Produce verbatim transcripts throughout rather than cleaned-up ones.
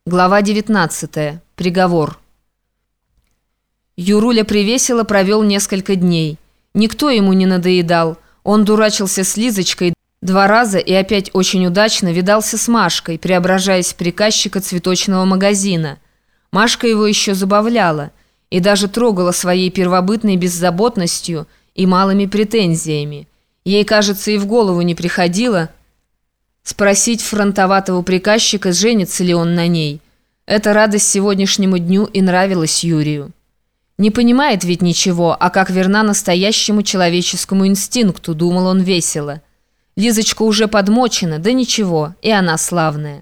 Глава девятнадцатая. Приговор. Юруля привесело провел несколько дней. Никто ему не надоедал. Он дурачился с Лизочкой два раза и опять очень удачно видался с Машкой, преображаясь в приказчика цветочного магазина. Машка его еще забавляла и даже трогала своей первобытной беззаботностью и малыми претензиями. Ей, кажется, и в голову не приходило спросить фронтоватого приказчика, женится ли он на ней. Эта радость сегодняшнему дню и нравилась Юрию. Не понимает ведь ничего, а как верна настоящему человеческому инстинкту, думал он весело. Лизочка уже подмочена, да ничего, и она славная.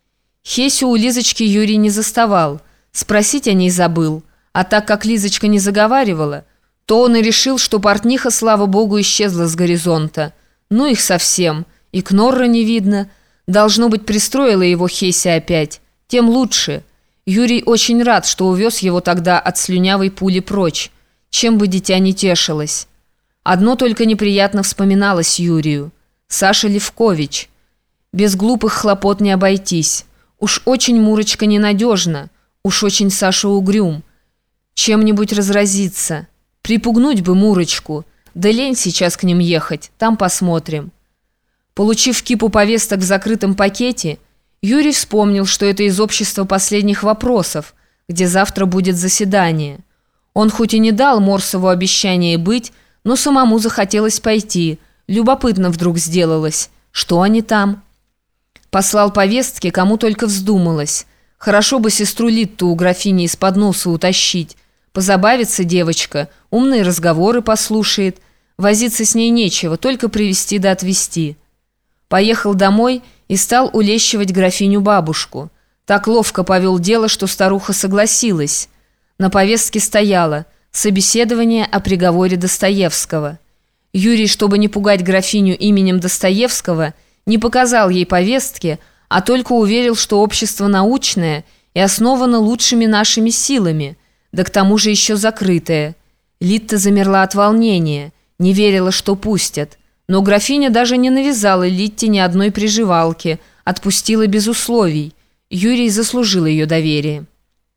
Хесю у Лизочки Юрий не заставал, спросить о ней забыл, а так как Лизочка не заговаривала, то он и решил, что портниха, слава богу, исчезла с горизонта. Ну их совсем, и Кнорра не видно. Должно быть, пристроила его Хеся опять. Тем лучше. Юрий очень рад, что увез его тогда от слюнявой пули прочь. Чем бы дитя не тешилось. Одно только неприятно вспоминалось Юрию. Саша Левкович. Без глупых хлопот не обойтись. Уж очень Мурочка ненадежна. Уж очень Саша угрюм. Чем-нибудь разразиться. Припугнуть бы Мурочку. Да лень сейчас к ним ехать. Там посмотрим. Получив кипу повесток в закрытом пакете, Юрий вспомнил, что это из общества последних вопросов, где завтра будет заседание. Он хоть и не дал Морсову обещание быть, но самому захотелось пойти. Любопытно вдруг сделалось. Что они там? Послал повестки, кому только вздумалось. Хорошо бы сестру Литту у графини из-под носа утащить. Позабавится девочка, умные разговоры послушает. Возиться с ней нечего, только привезти да отвезти. Поехал домой и стал улещивать графиню-бабушку. Так ловко повел дело, что старуха согласилась. На повестке стояло собеседование о приговоре Достоевского. Юрий, чтобы не пугать графиню именем Достоевского, не показал ей повестки, а только уверил, что общество научное и основано лучшими нашими силами, да к тому же еще закрытое. Литта замерла от волнения, не верила, что пустят. Но графиня даже не навязала Литте ни одной приживалки, отпустила без условий. Юрий заслужил ее доверие.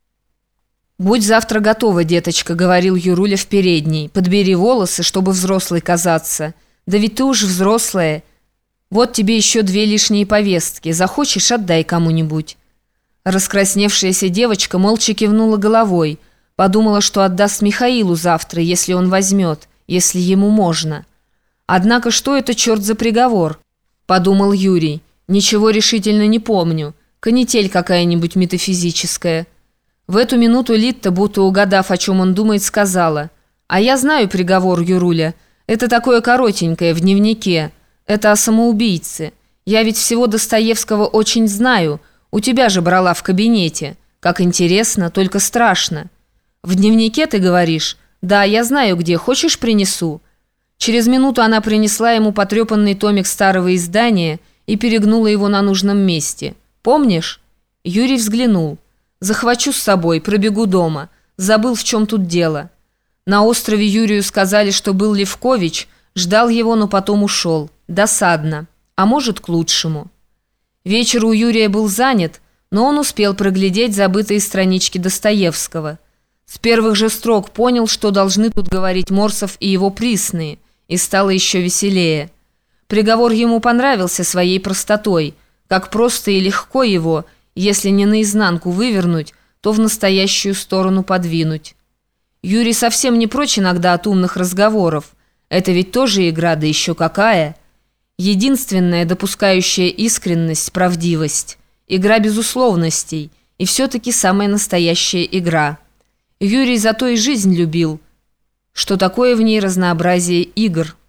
«Будь завтра готова, деточка», — говорил Юруля в передней. «Подбери волосы, чтобы взрослой казаться. Да ведь ты уж взрослая. Вот тебе еще две лишние повестки. Захочешь — отдай кому-нибудь». Раскрасневшаяся девочка молча кивнула головой. Подумала, что отдаст Михаилу завтра, если он возьмет, если ему можно. «Однако что это, черт, за приговор?» – подумал Юрий. «Ничего решительно не помню. Канитель какая-нибудь метафизическая». В эту минуту Литта, будто угадав, о чем он думает, сказала: «А я знаю приговор, Юруля. Это такое коротенькое, в дневнике. Это о самоубийце. Я ведь всего Достоевского очень знаю. У тебя же брала в кабинете. Как интересно, только страшно». «В дневнике, ты говоришь?» «Да, я знаю где. Хочешь, принесу?» Через минуту она принесла ему потрепанный томик старого издания и перегнула его на нужном месте. «Помнишь?» Юрий взглянул. «Захвачу с собой, пробегу дома. Забыл, в чем тут дело». На острове Юрию сказали, что был Левкович, ждал его, но потом ушел. Досадно. А может, к лучшему. Вечер у Юрия был занят, но он успел проглядеть забытые странички Достоевского. С первых же строк понял, что должны тут говорить Морсов и его присные, и стало еще веселее. Приговор ему понравился своей простотой, как просто и легко его, если не наизнанку вывернуть, то в настоящую сторону подвинуть. Юрий совсем не прочь иногда от умных разговоров. Это ведь тоже игра, да еще какая. Единственная, допускающая искренность, правдивость. Игра безусловностей, и все-таки самая настоящая игра. Юрий зато и жизнь любил, что такое в ней разнообразие игр.